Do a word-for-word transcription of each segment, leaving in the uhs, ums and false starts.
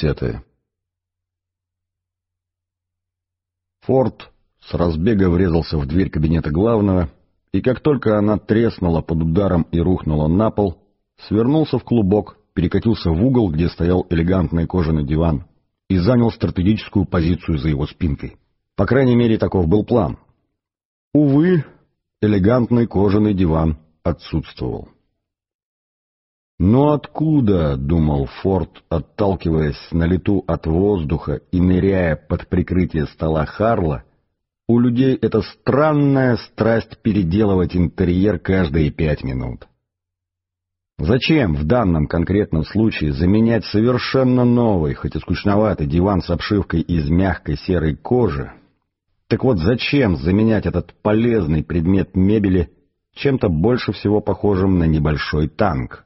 десятое. Форд с разбега врезался в дверь кабинета главного, и как только она треснула под ударом и рухнула на пол, свернулся в клубок, перекатился в угол, где стоял элегантный кожаный диван, и занял стратегическую позицию за его спинкой. По крайней мере, таков был план. Увы, элегантный кожаный диван отсутствовал. «Но откуда, — думал Форд, отталкиваясь на лету от воздуха и ныряя под прикрытие стола Харла, — у людей эта странная страсть переделывать интерьер каждые пять минут? Зачем в данном конкретном случае заменять совершенно новый, хоть и скучноватый диван с обшивкой из мягкой серой кожи? Так вот, зачем заменять этот полезный предмет мебели чем-то больше всего похожим на небольшой танк?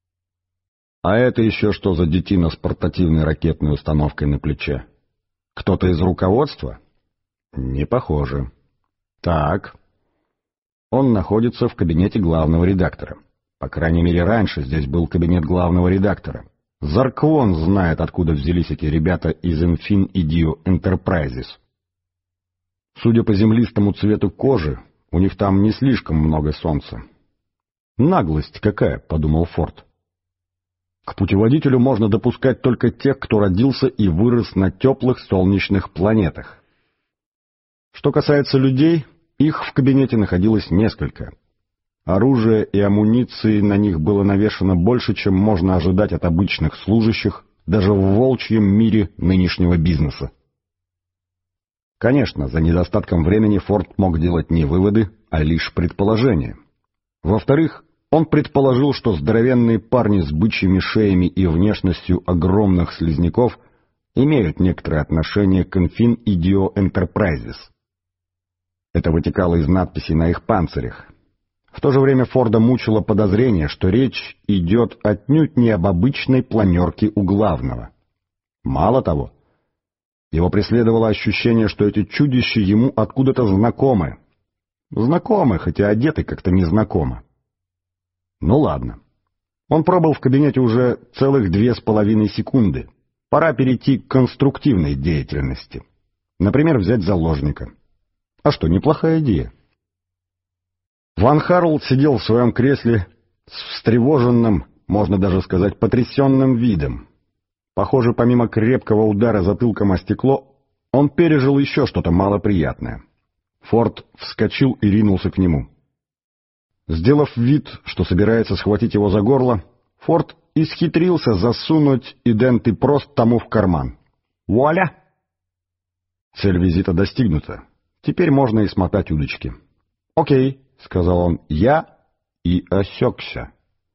А это еще что за детина с портативной ракетной установкой на плече? Кто-то из руководства? Не похоже. Так. Он находится в кабинете главного редактора. По крайней мере, раньше здесь был кабинет главного редактора. Зарквон знает, откуда взялись эти ребята из Infin-Idio Enterprises. Судя по землистому цвету кожи, у них там не слишком много солнца. Наглость какая, — подумал Форд. К путеводителю можно допускать только тех, кто родился и вырос на теплых солнечных планетах. Что касается людей, их в кабинете находилось несколько. Оружия и амуниции на них было навешано больше, чем можно ожидать от обычных служащих, даже в волчьем мире нынешнего бизнеса. Конечно, за недостатком времени Форд мог делать не выводы, а лишь предположения. Во-вторых, он предположил, что здоровенные парни с бычьими шеями и внешностью огромных слизняков имеют некоторое отношение к Infin-Idio Enterprises. Это вытекало из надписей на их панцирях. В то же время Форда мучило подозрение, что речь идет отнюдь не об обычной планерке у главного. Мало того, его преследовало ощущение, что эти чудища ему откуда-то знакомы. Знакомы, хотя одеты как-то незнакомо. Ну ладно. Он пробыл в кабинете уже целых две с половиной секунды. Пора перейти к конструктивной деятельности. Например, взять заложника. А что, неплохая идея. Ван Харл сидел в своем кресле с встревоженным, можно даже сказать, потрясенным видом. Похоже, помимо крепкого удара затылком о стекло, он пережил еще что-то малоприятное. Форд вскочил и ринулся к нему. Сделав вид, что собирается схватить его за горло, Форд исхитрился засунуть иденты-прост тому в карман. Вуаля! Цель визита достигнута. Теперь можно и смотать удочки. «Окей», — сказал он, — «я» и осекся.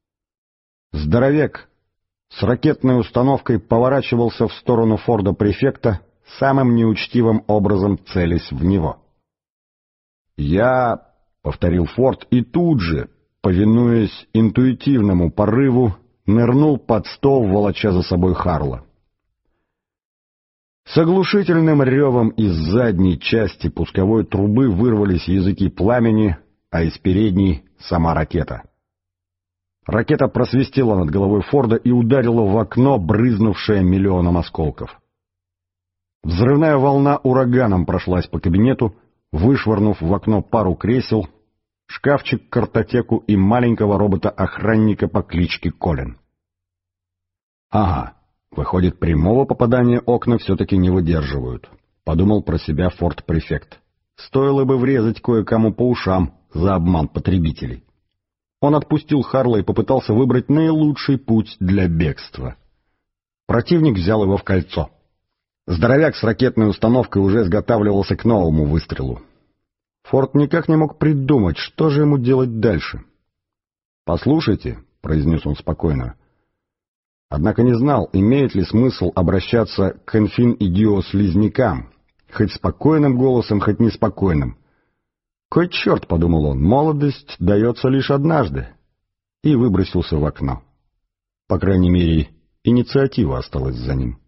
Здоровяк с ракетной установкой поворачивался в сторону Форда-префекта, самым неучтивым образом целясь в него. «Я», — повторил Форд, и тут же, повинуясь интуитивному порыву, нырнул под стол, волоча за собой Харла. С оглушительным ревом из задней части пусковой трубы вырвались языки пламени, а из передней — сама ракета. Ракета просвистела над головой Форда и ударила в окно, брызнувшее миллионом осколков. Взрывная волна ураганом прошлась по кабинету, вышвырнув в окно пару кресел, шкафчик, картотеку и маленького робота-охранника по кличке Колин. «Ага, выходит, прямого попадания окна все-таки не выдерживают», — подумал про себя Форд-префект. «Стоило бы врезать кое-кому по ушам за обман потребителей». Он отпустил Харла и попытался выбрать наилучший путь для бегства. Противник взял его в кольцо. Здоровяк с ракетной установкой уже изготавливался к новому выстрелу. Форд никак не мог придумать, что же ему делать дальше. «Послушайте», — произнес он спокойно, однако не знал, имеет ли смысл обращаться к Infin-Idio слизнякам, хоть спокойным голосом, хоть неспокойным. «Кой черт», — подумал он, — «молодость дается лишь однажды», и выбросился в окно. По крайней мере, инициатива осталась за ним.